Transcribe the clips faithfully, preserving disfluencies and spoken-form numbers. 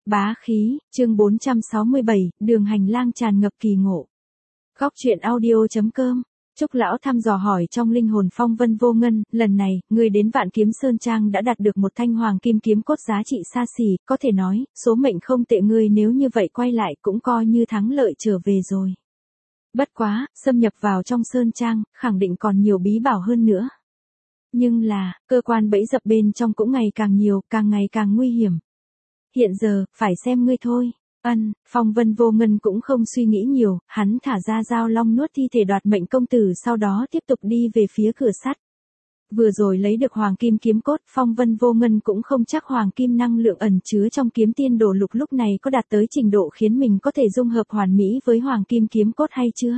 Bá khí, chương bốn trăm sáu mươi bảy, đường hành lang tràn ngập kỳ ngộ. Góc truyện audio.com. Trúc lão thăm dò hỏi trong linh hồn Phong Vân Vô Ngân, lần này, người đến Vạn Kiếm Sơn Trang đã đạt được một thanh hoàng kim kiếm cốt giá trị xa xỉ, có thể nói, số mệnh không tệ, ngươi nếu như vậy quay lại cũng coi như thắng lợi trở về rồi. Bất quá, xâm nhập vào trong Sơn Trang, khẳng định còn nhiều bí bảo hơn nữa. Nhưng là, cơ quan bẫy dập bên trong cũng ngày càng nhiều, càng ngày càng nguy hiểm. Hiện giờ, phải xem ngươi thôi. Ân, Phong Vân Vô Ngân cũng không suy nghĩ nhiều, hắn thả ra dao long nuốt thi thể Đoạt Mệnh công tử, sau đó tiếp tục đi về phía cửa sắt. Vừa rồi lấy được hoàng kim kiếm cốt, Phong Vân Vô Ngân cũng không chắc hoàng kim năng lượng ẩn chứa trong kiếm tiên đồ lục lúc này có đạt tới trình độ khiến mình có thể dung hợp hoàn mỹ với hoàng kim kiếm cốt hay chưa.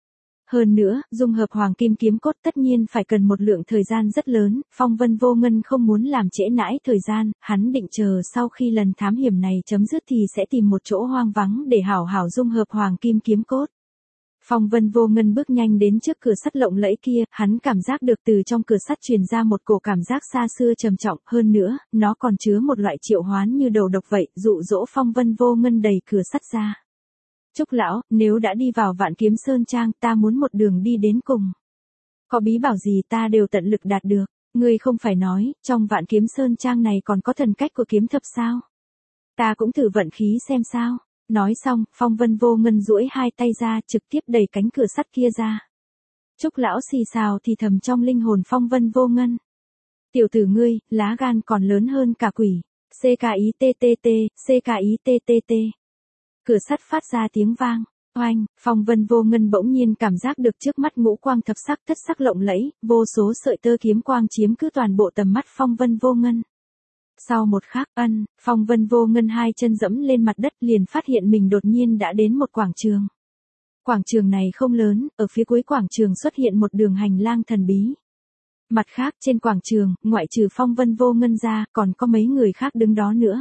Hơn nữa, dung hợp hoàng kim kiếm cốt tất nhiên phải cần một lượng thời gian rất lớn, Phong Vân Vô Ngân không muốn làm trễ nãi thời gian, hắn định chờ sau khi lần thám hiểm này chấm dứt thì sẽ tìm một chỗ hoang vắng để hảo hảo dung hợp hoàng kim kiếm cốt. Phong Vân Vô Ngân bước nhanh đến trước cửa sắt lộng lẫy kia, hắn cảm giác được từ trong cửa sắt truyền ra một cổ cảm giác xa xưa trầm trọng, hơn nữa, nó còn chứa một loại triệu hoán như đầu độc vậy, dụ dỗ Phong Vân Vô Ngân đẩy cửa sắt ra. Trúc lão, nếu đã đi vào Vạn Kiếm Sơn Trang, ta muốn một đường đi đến cùng. Có bí bảo gì ta đều tận lực đạt được, ngươi không phải nói, trong Vạn Kiếm Sơn Trang này còn có thần cách của kiếm thập sao? Ta cũng thử vận khí xem sao. Nói xong, Phong Vân Vô Ngân duỗi hai tay ra, trực tiếp đẩy cánh cửa sắt kia ra. Trúc lão xì xào thì thầm trong linh hồn Phong Vân Vô Ngân. Tiểu tử ngươi, lá gan còn lớn hơn cả quỷ. xê ca i tê tê tê, xê ca i tê tê tê. Cửa sắt phát ra tiếng vang, oanh, Phong Vân Vô Ngân bỗng nhiên cảm giác được trước mắt ngũ quang thập sắc thất sắc lộng lẫy, vô số sợi tơ kiếm quang chiếm cứ toàn bộ tầm mắt Phong Vân Vô Ngân. Sau một khắc, ân, Phong Vân Vô Ngân hai chân dẫm lên mặt đất liền phát hiện mình đột nhiên đã đến một quảng trường. Quảng trường này không lớn, ở phía cuối quảng trường xuất hiện một đường hành lang thần bí. Mặt khác trên quảng trường, ngoại trừ Phong Vân Vô Ngân ra, còn có mấy người khác đứng đó nữa.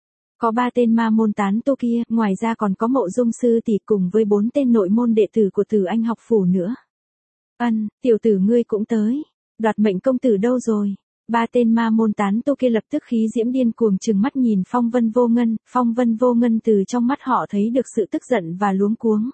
Có ba tên ma môn tán tu kia, ngoài ra còn có Mộ Dung sư tỷ cùng với bốn tên nội môn đệ tử của Tử Anh học phủ nữa. Ân, tiểu tử ngươi cũng tới. Đoạt Mệnh công tử đâu rồi? Ba tên ma môn tán tu kia lập tức khí diễm điên cuồng trừng mắt nhìn Phong Vân Vô Ngân, Phong Vân Vô Ngân từ trong mắt họ thấy được sự tức giận và luống cuống.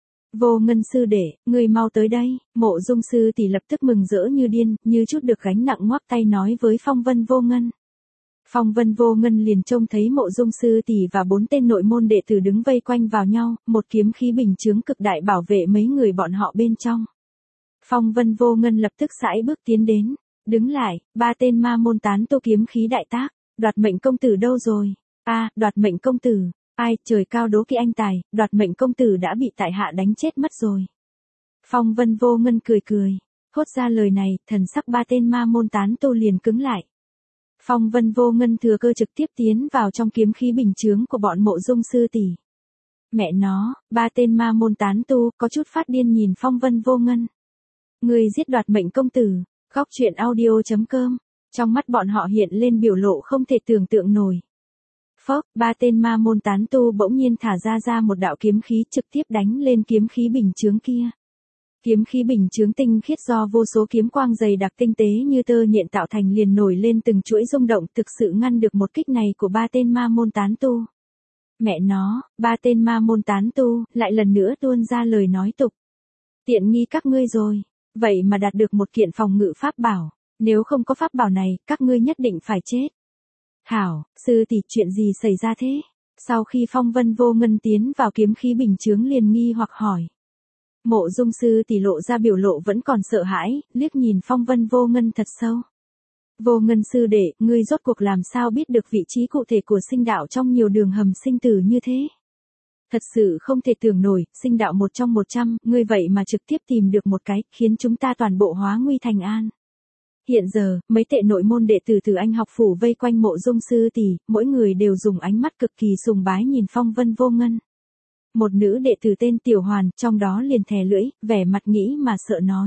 Vô Ngân sư đệ, ngươi mau tới đây. Mộ Dung sư tỷ lập tức mừng rỡ như điên, như chút được gánh nặng ngoắc tay nói với Phong Vân Vô Ngân. Phong Vân Vô Ngân liền trông thấy Mộ Dung sư tỷ và bốn tên nội môn đệ tử đứng vây quanh vào nhau, một kiếm khí bình chướng cực đại bảo vệ mấy người bọn họ bên trong. Phong Vân Vô Ngân lập tức sải bước tiến đến, đứng lại, ba tên ma môn tán tu kiếm khí đại tác, Đoạt Mệnh công tử đâu rồi? A, à, Đoạt Mệnh công tử, ai, trời cao đố kỵ anh tài, Đoạt Mệnh công tử đã bị tại hạ đánh chết mất rồi. Phong Vân Vô Ngân cười cười, thốt ra lời này, thần sắc ba tên ma môn tán tu liền cứng lại. Phong Vân Vô Ngân thừa cơ trực tiếp tiến vào trong kiếm khí bình chướng của bọn Mộ Dung sư tỷ. Mẹ nó, ba tên ma môn tán tu có chút phát điên nhìn Phong Vân Vô Ngân. Người giết Đoạt Mệnh công tử. Góc truyện audio.com. Trong mắt bọn họ hiện lên biểu lộ không thể tưởng tượng nổi. Phốc, ba tên ma môn tán tu bỗng nhiên thả ra ra một đạo kiếm khí trực tiếp đánh lên kiếm khí bình chướng kia. Kiếm khí bình chướng tinh khiết do vô số kiếm quang dày đặc tinh tế như tơ nhện tạo thành liền nổi lên từng chuỗi rung động, thực sự ngăn được một kích này của ba tên ma môn tán tu. Mẹ nó, ba tên ma môn tán tu lại lần nữa tuôn ra lời nói tục. Tiện nghi các ngươi rồi. Vậy mà đạt được một kiện phòng ngự pháp bảo, nếu không có pháp bảo này, các ngươi nhất định phải chết. Hảo, sư tỷ, chuyện gì xảy ra thế? Sau khi Phong Vân Vô Ngân tiến vào kiếm khí bình chướng liền nghi hoặc hỏi. Mộ Dung sư tỷ lộ ra biểu lộ vẫn còn sợ hãi, liếc nhìn Phong Vân Vô Ngân thật sâu. Vô Ngân sư đệ, ngươi rốt cuộc làm sao biết được vị trí cụ thể của sinh đạo trong nhiều đường hầm sinh tử như thế? Thật sự không thể tưởng nổi, sinh đạo một trong một trăm, ngươi vậy mà trực tiếp tìm được một cái, khiến chúng ta toàn bộ hóa nguy thành an. Hiện giờ, mấy tệ nội môn đệ tử Tử Anh học phủ vây quanh Mộ Dung sư tỷ, mỗi người đều dùng ánh mắt cực kỳ sùng bái nhìn Phong Vân Vô Ngân. Một nữ đệ tử tên Tiểu Hoàn, trong đó liền thè lưỡi, vẻ mặt nghĩ mà sợ nói.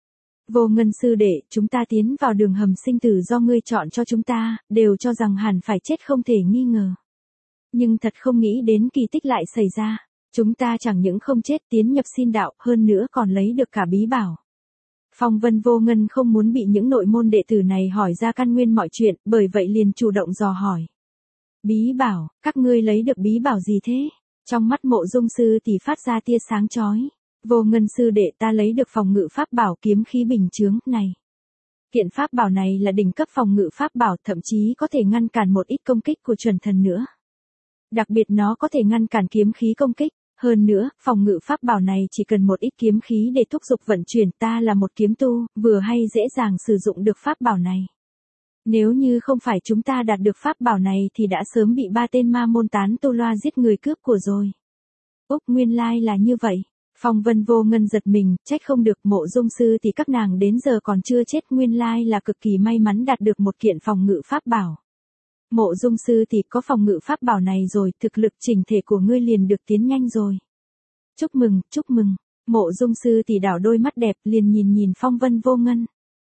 Vô Ngân sư đệ, chúng ta tiến vào đường hầm sinh tử do ngươi chọn cho chúng ta, đều cho rằng hẳn phải chết không thể nghi ngờ. Nhưng thật không nghĩ đến kỳ tích lại xảy ra. Chúng ta chẳng những không chết tiến nhập xin đạo, hơn nữa còn lấy được cả bí bảo. Phong Vân Vô Ngân không muốn bị những nội môn đệ tử này hỏi ra căn nguyên mọi chuyện, bởi vậy liền chủ động dò hỏi. Bí bảo, các ngươi lấy được bí bảo gì thế? Trong mắt Mộ Dung sư tỷ phát ra tia sáng chói. Vô Ngân sư đệ, ta lấy được phòng ngự pháp bảo kiếm khí bình chướng này. Kiện pháp bảo này là đỉnh cấp phòng ngự pháp bảo, thậm chí có thể ngăn cản một ít công kích của chuẩn thần nữa. Đặc biệt nó có thể ngăn cản kiếm khí công kích. Hơn nữa, phòng ngự pháp bảo này chỉ cần một ít kiếm khí để thúc giục vận chuyển, ta là một kiếm tu, vừa hay dễ dàng sử dụng được pháp bảo này. Nếu như không phải chúng ta đạt được pháp bảo này thì đã sớm bị ba tên ma môn tán tu loa giết người cướp của rồi. Úc, nguyên lai là như vậy. Phong Vân Vô Ngân giật mình, trách không được Mộ Dung sư thì các nàng đến giờ còn chưa chết, nguyên lai là cực kỳ may mắn đạt được một kiện phòng ngự pháp bảo. Mộ Dung sư thì có phòng ngự pháp bảo này rồi, thực lực chỉnh thể của ngươi liền được tiến nhanh rồi. Chúc mừng, chúc mừng. Mộ Dung sư thì đảo đôi mắt đẹp liền nhìn nhìn Phong Vân Vô Ngân.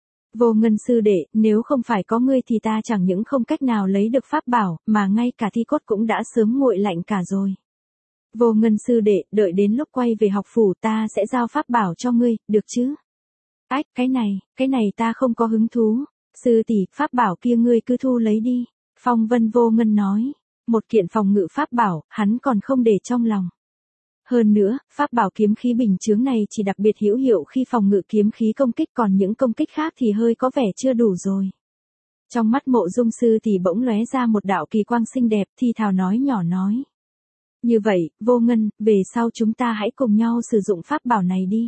Vô Ngân sư đệ, nếu không phải có ngươi thì ta chẳng những không cách nào lấy được pháp bảo, mà ngay cả thi cốt cũng đã sớm nguội lạnh cả rồi. Vô Ngân sư đệ, đợi đến lúc quay về học phủ ta sẽ giao pháp bảo cho ngươi, được chứ? Ách, cái này, cái này ta không có hứng thú. Sư tỷ, pháp bảo kia ngươi cứ thu lấy đi. Phong Vân Vô Ngân nói, một kiện phòng ngự pháp bảo, hắn còn không để trong lòng. Hơn nữa, pháp bảo kiếm khí bình chướng này chỉ đặc biệt hữu hiệu khi phòng ngự kiếm khí công kích, còn những công kích khác thì hơi có vẻ chưa đủ rồi. Trong mắt Mộ Dung sư thì bỗng lóe ra một đạo kỳ quang xinh đẹp, thi thào nói nhỏ nói. Như vậy, Vô Ngân, về sau chúng ta hãy cùng nhau sử dụng pháp bảo này đi.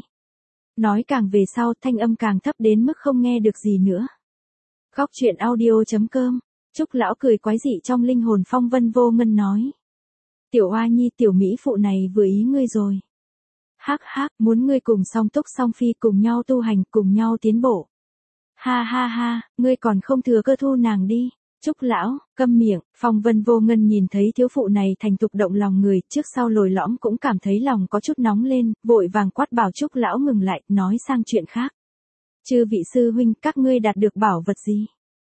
Nói càng về sau thanh âm càng thấp đến mức không nghe được gì nữa. Khóc chuyện audio chấm com. Trúc lão cười quái dị trong linh hồn. Phong Vân Vô Ngân nói. Tiểu Oa Nhi, tiểu mỹ phụ này vừa ý ngươi rồi. Hắc hắc, muốn ngươi cùng song túc song phi, cùng nhau tu hành, cùng nhau tiến bộ. Ha ha ha, ngươi còn không thừa cơ thu nàng đi. Trúc lão, câm miệng. Phong Vân Vô Ngân nhìn thấy thiếu phụ này thành thục động lòng người, trước sau lồi lõm cũng cảm thấy lòng có chút nóng lên, vội vàng quát bảo Trúc lão ngừng lại, nói sang chuyện khác. Chư vị sư huynh, các ngươi đạt được bảo vật gì?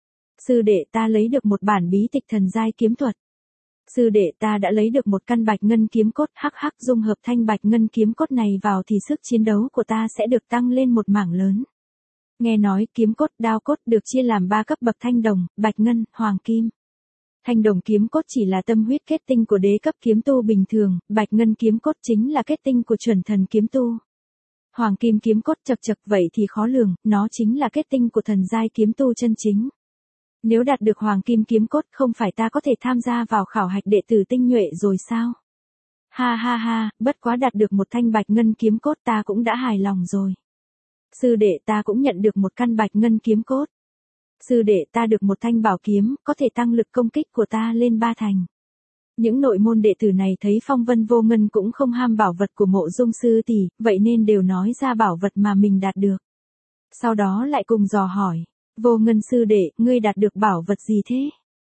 Sư đệ, ta lấy được một bản bí tịch thần giai kiếm thuật. Sư đệ, ta đã lấy được một căn bạch ngân kiếm cốt, hắc hắc, dung hợp thanh bạch ngân kiếm cốt này vào thì sức chiến đấu của ta sẽ được tăng lên một mảng lớn. Nghe nói kiếm cốt, đao cốt được chia làm ba cấp bậc: thanh đồng, bạch ngân, hoàng kim. Thanh đồng kiếm cốt chỉ là tâm huyết kết tinh của đế cấp kiếm tu bình thường, bạch ngân kiếm cốt chính là kết tinh của chuẩn thần kiếm tu. Hoàng kim kiếm cốt chật chật vậy thì khó lường, nó chính là kết tinh của thần giai kiếm tu chân chính. Nếu đạt được hoàng kim kiếm cốt, không phải ta có thể tham gia vào khảo hạch đệ tử tinh nhuệ rồi sao? Ha ha ha, bất quá đạt được một thanh bạch ngân kiếm cốt ta cũng đã hài lòng rồi. Sư đệ, ta cũng nhận được một căn bạch ngân kiếm cốt. Sư đệ, ta được một thanh bảo kiếm, có thể tăng lực công kích của ta lên ba thành. Những nội môn đệ tử này thấy Phong Vân Vô Ngân cũng không ham bảo vật của Mộ Dung sư tỷ, vậy nên đều nói ra bảo vật mà mình đạt được. Sau đó lại cùng dò hỏi. Vô Ngân sư đệ, ngươi đạt được bảo vật gì thế?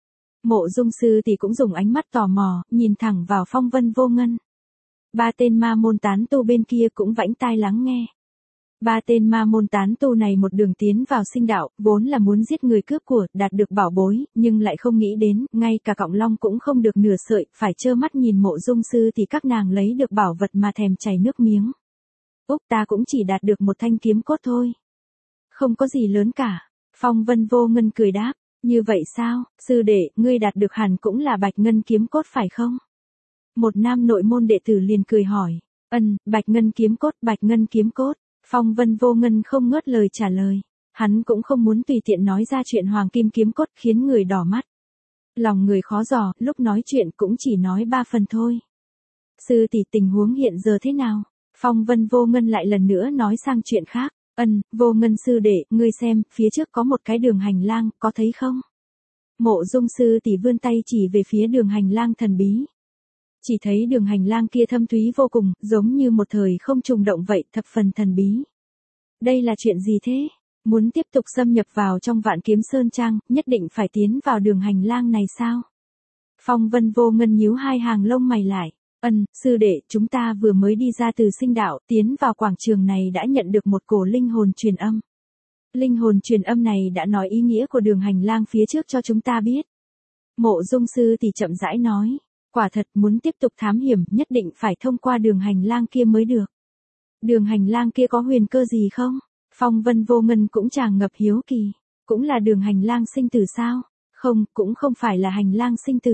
Mộ Dung sư tỷ cũng dùng ánh mắt tò mò, nhìn thẳng vào Phong Vân Vô Ngân. Ba tên ma môn tán tu bên kia cũng vãnh tai lắng nghe. Ba tên ma môn tán tu này một đường tiến vào sinh đạo, vốn là muốn giết người cướp của, đạt được bảo bối, nhưng lại không nghĩ đến, ngay cả cọng long cũng không được nửa sợi, phải trơ mắt nhìn Mộ Dung sư thì các nàng lấy được bảo vật mà thèm chảy nước miếng. Úc, ta cũng chỉ đạt được một thanh kiếm cốt thôi. Không có gì lớn cả. Phong Vân Vô Ngân cười đáp, như vậy sao, sư đệ, ngươi đạt được hẳn cũng là bạch ngân kiếm cốt phải không? Một nam nội môn đệ tử liền cười hỏi, ân, bạch ngân kiếm cốt, bạch ngân kiếm cốt. Phong Vân Vô Ngân không ngớt lời trả lời, hắn cũng không muốn tùy tiện nói ra chuyện hoàng kim kiếm cốt khiến người đỏ mắt. Lòng người khó dò, lúc nói chuyện cũng chỉ nói ba phần thôi. Sư tỷ, tình huống hiện giờ thế nào? Phong Vân Vô Ngân lại lần nữa nói sang chuyện khác. Ân, Vô Ngân sư đệ, ngươi xem, phía trước có một cái đường hành lang, có thấy không? Mộ Dung sư tỷ vươn tay chỉ về phía đường hành lang thần bí. Chỉ thấy đường hành lang kia thâm thúy vô cùng, giống như một thời không trùng động vậy, thập phần thần bí. Đây là chuyện gì thế? Muốn tiếp tục xâm nhập vào trong Vạn Kiếm Sơn Trang, nhất định phải tiến vào đường hành lang này sao? Phong Vân Vô Ngân nhíu hai hàng lông mày lại. Ân, sư đệ, chúng ta vừa mới đi ra từ sinh đạo, tiến vào quảng trường này đã nhận được một cổ linh hồn truyền âm. Linh hồn truyền âm này đã nói ý nghĩa của đường hành lang phía trước cho chúng ta biết. Mộ Dung sư thì chậm rãi nói, quả thật muốn tiếp tục thám hiểm nhất định phải thông qua đường hành lang kia mới được. Đường hành lang kia có huyền cơ gì không? Phong Vân Vô Ngân cũng tràn ngập hiếu kỳ, cũng là đường hành lang sinh tử sao? Không, cũng không phải là hành lang sinh tử.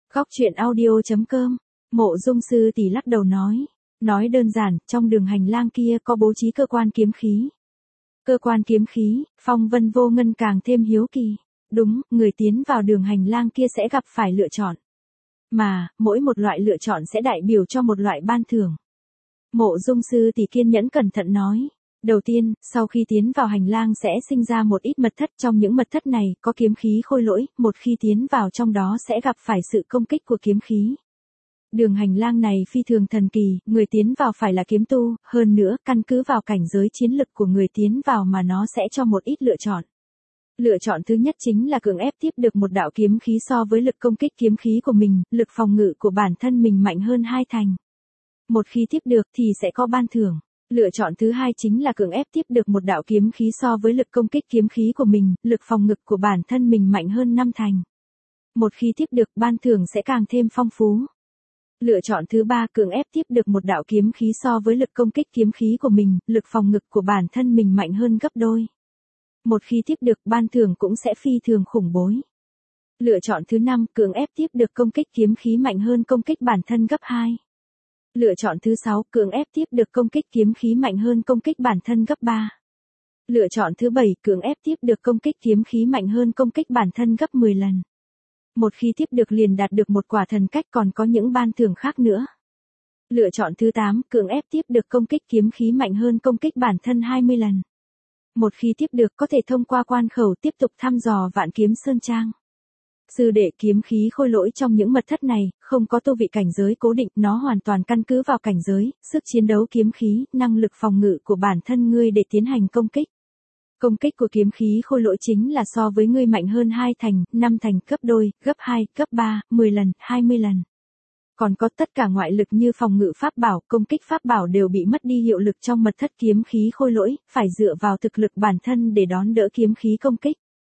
Góc chuyện audio chấm com. Mộ Dung sư tỷ lắc đầu nói. Nói đơn giản, trong đường hành lang kia có bố trí cơ quan kiếm khí. Cơ quan kiếm khí, Phong Vân Vô Ngân càng thêm hiếu kỳ. Đúng, người tiến vào đường hành lang kia sẽ gặp phải lựa chọn. Mà, mỗi một loại lựa chọn sẽ đại biểu cho một loại ban thưởng. Mộ Dung sư tỷ kiên nhẫn cẩn thận nói. Đầu tiên, sau khi tiến vào hành lang sẽ sinh ra một ít mật thất, trong những mật thất này có kiếm khí khôi lỗi, một khi tiến vào trong đó sẽ gặp phải sự công kích của kiếm khí. Đường hành lang này phi thường thần kỳ, người tiến vào phải là kiếm tu, hơn nữa, căn cứ vào cảnh giới chiến lực của người tiến vào mà nó sẽ cho một ít lựa chọn. Lựa chọn thứ nhất chính là cưỡng ép tiếp được một đạo kiếm khí so với lực công kích kiếm khí của mình, lực phòng ngự của bản thân mình mạnh hơn hai thành. Một khi tiếp được thì sẽ có ban thưởng. Lựa chọn thứ hai chính là cưỡng ép tiếp được một đạo kiếm khí so với lực công kích kiếm khí của mình, lực phòng ngự của bản thân mình mạnh hơn năm thành. Một khi tiếp được, ban thưởng sẽ càng thêm phong phú. Lựa chọn thứ ba, cưỡng ép tiếp được một đạo kiếm khí so với lực công kích kiếm khí của mình, lực phòng ngự của bản thân mình mạnh hơn gấp đôi. Một khi tiếp được, ban thưởng cũng sẽ phi thường khủng bố. Lựa chọn thứ năm, cưỡng ép tiếp được công kích kiếm khí mạnh hơn công kích bản thân gấp hai. Lựa chọn thứ sáu, cưỡng ép tiếp được công kích kiếm khí mạnh hơn công kích bản thân gấp ba. Lựa chọn thứ bảy, cưỡng ép tiếp được công kích kiếm khí mạnh hơn công kích bản thân gấp mười lần. Một khi tiếp được liền đạt được một quả thần cách, còn có những ban thưởng khác nữa. Lựa chọn thứ tám, cưỡng ép tiếp được công kích kiếm khí mạnh hơn công kích bản thân hai mươi lần. Một khi tiếp được có thể thông qua quan khẩu tiếp tục thăm dò Vạn Kiếm Sơn Trang. Sư đệ, kiếm khí khôi lỗi trong những mật thất này, không có tu vị cảnh giới cố định, nó hoàn toàn căn cứ vào cảnh giới, sức chiến đấu kiếm khí, năng lực phòng ngự của bản thân ngươi để tiến hành công kích. Công kích của kiếm khí khôi lỗi chính là so với ngươi mạnh hơn hai thành, năm thành, gấp đôi, gấp hai, gấp ba, mười lần, hai mươi lần. Còn có tất cả ngoại lực như phòng ngự pháp bảo, công kích pháp bảo đều bị mất đi hiệu lực trong mật thất kiếm khí khôi lỗi, phải dựa vào thực lực bản thân để đón đỡ kiếm khí công kích.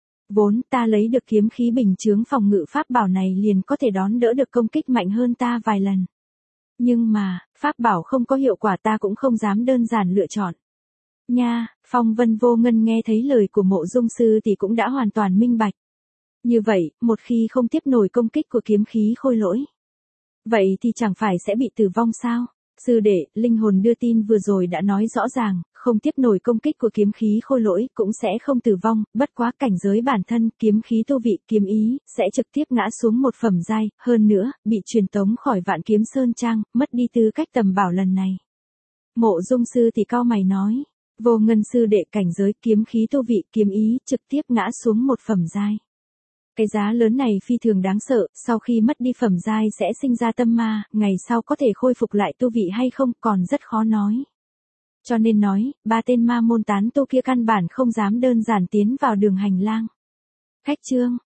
Vốn ta lấy được kiếm khí bình chướng phòng ngự pháp bảo này liền có thể đón đỡ được công kích mạnh hơn ta vài lần. Nhưng mà, pháp bảo không có hiệu quả ta cũng không dám đơn giản lựa chọn. Nha, Phong Vân Vô Ngân nghe thấy lời của Mộ Dung sư thì cũng đã hoàn toàn minh bạch. Như vậy, một khi không tiếp nổi công kích của kiếm khí khôi lỗi, vậy thì chẳng phải sẽ bị tử vong sao? Sư đệ, linh hồn đưa tin vừa rồi đã nói rõ ràng, không tiếp nổi công kích của kiếm khí khôi lỗi cũng sẽ không tử vong, bất quá cảnh giới bản thân, kiếm khí tu vị, kiếm ý, sẽ trực tiếp ngã xuống một phẩm giai, hơn nữa, bị truyền tống khỏi Vạn Kiếm Sơn Trang, mất đi tư cách tầm bảo lần này. Mộ Dung sư thì cao mày nói, Vô Ngân sư đệ, cảnh giới kiếm khí tu vị, kiếm ý, trực tiếp ngã xuống một phẩm giai. Cái giá lớn này phi thường đáng sợ, sau khi mất đi phẩm giai sẽ sinh ra tâm ma, ngày sau có thể khôi phục lại tu vị hay không còn rất khó nói. Cho nên nói, ba tên ma môn tán tu kia căn bản không dám đơn giản tiến vào đường hành lang. Khách chương,